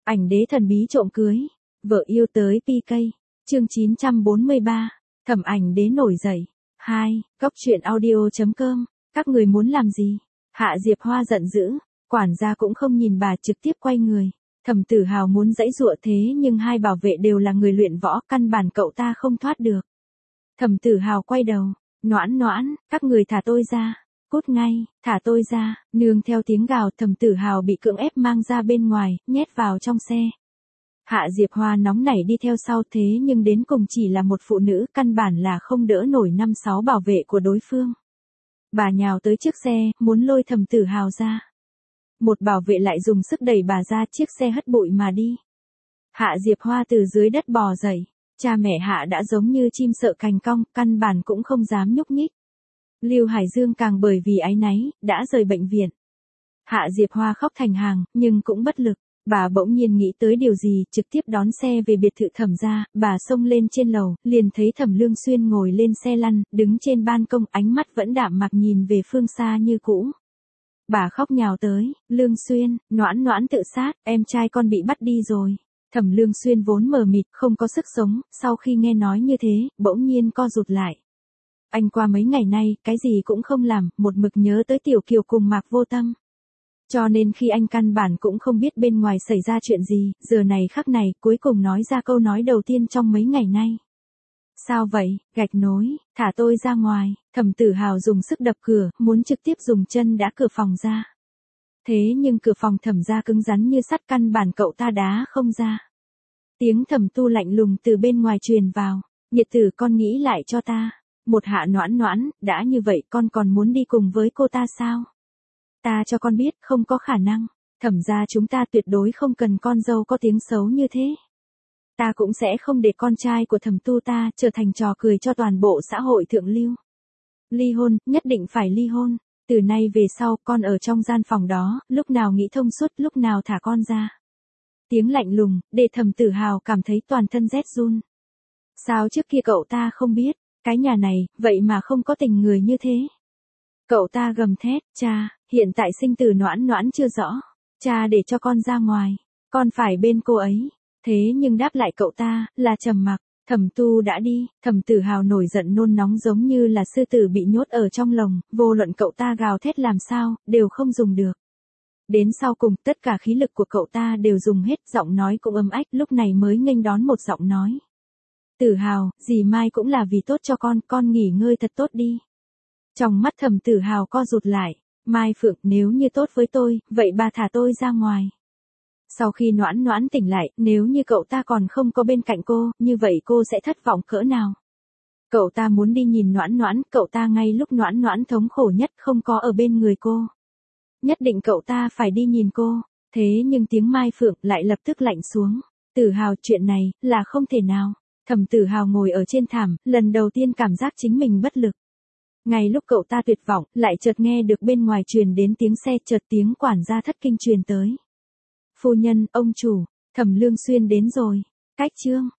Ảnh đế thần bí trộm cưới. Vợ yêu tới PK. Chương 943. Thẩm ảnh đế nổi dậy. 2. Cốc truyện audio.com. Các người muốn làm gì? Hạ Diệp Hoa giận dữ. Quản gia cũng không nhìn bà, trực tiếp quay người. Thẩm Tử Hào muốn giãy giụa thế nhưng hai bảo vệ đều là người luyện võ, căn bản cậu ta không thoát được. Thẩm Tử Hào quay đầu. Noãn Noãn, các người thả tôi ra. Cút ngay, thả tôi ra. Nương theo tiếng gào, Thẩm Tử Hào bị cưỡng ép mang ra bên ngoài, nhét vào trong xe. Hạ Diệp Hoa nóng nảy đi theo sau, thế nhưng đến cùng chỉ là một phụ nữ, căn bản là không đỡ nổi 5-6 bảo vệ của đối phương. Bà nhào tới chiếc xe, muốn lôi Thẩm Tử Hào ra. Một bảo vệ lại dùng sức đẩy bà ra, chiếc xe hất bụi mà đi. Hạ Diệp Hoa từ dưới đất bò dậy. Cha mẹ Hạ đã giống như chim sợ cành cong, căn bản cũng không dám nhúc nhích. Lưu Hải Dương càng bởi vì áy náy, đã rời bệnh viện. Hạ Diệp Hoa khóc thành hàng, nhưng cũng bất lực. Bà bỗng nhiên nghĩ tới điều gì, trực tiếp đón xe về biệt thự Thẩm gia. Bà xông lên trên lầu, liền thấy Thẩm Lương Xuyên ngồi lên xe lăn, đứng trên ban công, ánh mắt vẫn đạm mạc nhìn về phương xa như cũ. Bà khóc nhào tới. Lương Xuyên, Noãn Noãn tự sát, em trai con bị bắt đi rồi. Thẩm Lương Xuyên vốn mờ mịt, không có sức sống, sau khi nghe nói như thế, bỗng nhiên co rụt lại. Anh qua mấy ngày nay, cái gì cũng không làm, một mực nhớ tới Tiểu Kiều cùng Mạc Vô Tâm. Cho nên khi anh căn bản cũng không biết bên ngoài xảy ra chuyện gì, giờ này khắc này, cuối cùng nói ra câu nói đầu tiên trong mấy ngày nay. Sao vậy, gạch nối, thả tôi ra ngoài. Thẩm Tử Hào dùng sức đập cửa, muốn trực tiếp dùng chân đá cửa phòng ra. Thế nhưng cửa phòng Thẩm gia cứng rắn như sắt, căn bản cậu ta đá không ra. Tiếng Thẩm Tu lạnh lùng từ bên ngoài truyền vào. Nhiệt tử, con nghĩ lại cho ta. Một Hạ Noãn Noãn, đã như vậy con còn muốn đi cùng với cô ta sao? Ta cho con biết, không có khả năng. Thẩm gia chúng ta tuyệt đối không cần con dâu có tiếng xấu như thế. Ta cũng sẽ không để con trai của Thẩm Tu ta trở thành trò cười cho toàn bộ xã hội thượng lưu. Ly hôn, nhất định phải ly hôn. Từ nay về sau, con ở trong gian phòng đó, lúc nào nghĩ thông suốt, lúc nào thả con ra. Tiếng lạnh lùng, để Thẩm Tử Hào cảm thấy toàn thân rét run. Sao trước kia cậu ta không biết, cái nhà này, vậy mà không có tình người như thế. Cậu ta gầm thét, cha, hiện tại sinh tử Noãn Noãn chưa rõ. Cha để cho con ra ngoài, con phải bên cô ấy. Thế nhưng đáp lại cậu ta, là trầm mặc. Thẩm Tu đã đi, Thẩm Tử Hào nổi giận nôn nóng giống như là sư tử bị nhốt ở trong lồng, vô luận cậu ta gào thét làm sao, đều không dùng được. Đến sau cùng, tất cả khí lực của cậu ta đều dùng hết, giọng nói cũng ấm ách, lúc này mới nghênh đón một giọng nói. Tử Hào, dì mai cũng là vì tốt cho con nghỉ ngơi thật tốt đi. Trong mắt Thẩm Tử Hào co rụt lại, Mai Phượng, nếu như tốt với tôi, vậy bà thả tôi ra ngoài. Sau khi Noãn Noãn tỉnh lại, nếu như cậu ta còn không có bên cạnh cô, như vậy cô sẽ thất vọng cỡ nào. Cậu ta muốn đi nhìn Noãn Noãn, cậu ta ngay lúc Noãn Noãn thống khổ nhất không có ở bên người cô. Nhất định cậu ta phải đi nhìn cô, thế nhưng tiếng Mai Phượng lại lập tức lạnh xuống. Tử Hào, chuyện này, là không thể nào. Thẩm Tử Hào ngồi ở trên thảm, lần đầu tiên cảm giác chính mình bất lực. Ngay lúc cậu ta tuyệt vọng, lại chợt nghe được bên ngoài truyền đến tiếng xe, chợt tiếng quản gia thất kinh truyền tới. Phu nhân, ông chủ, Thẩm Lương Xuyên đến rồi. Cách chương.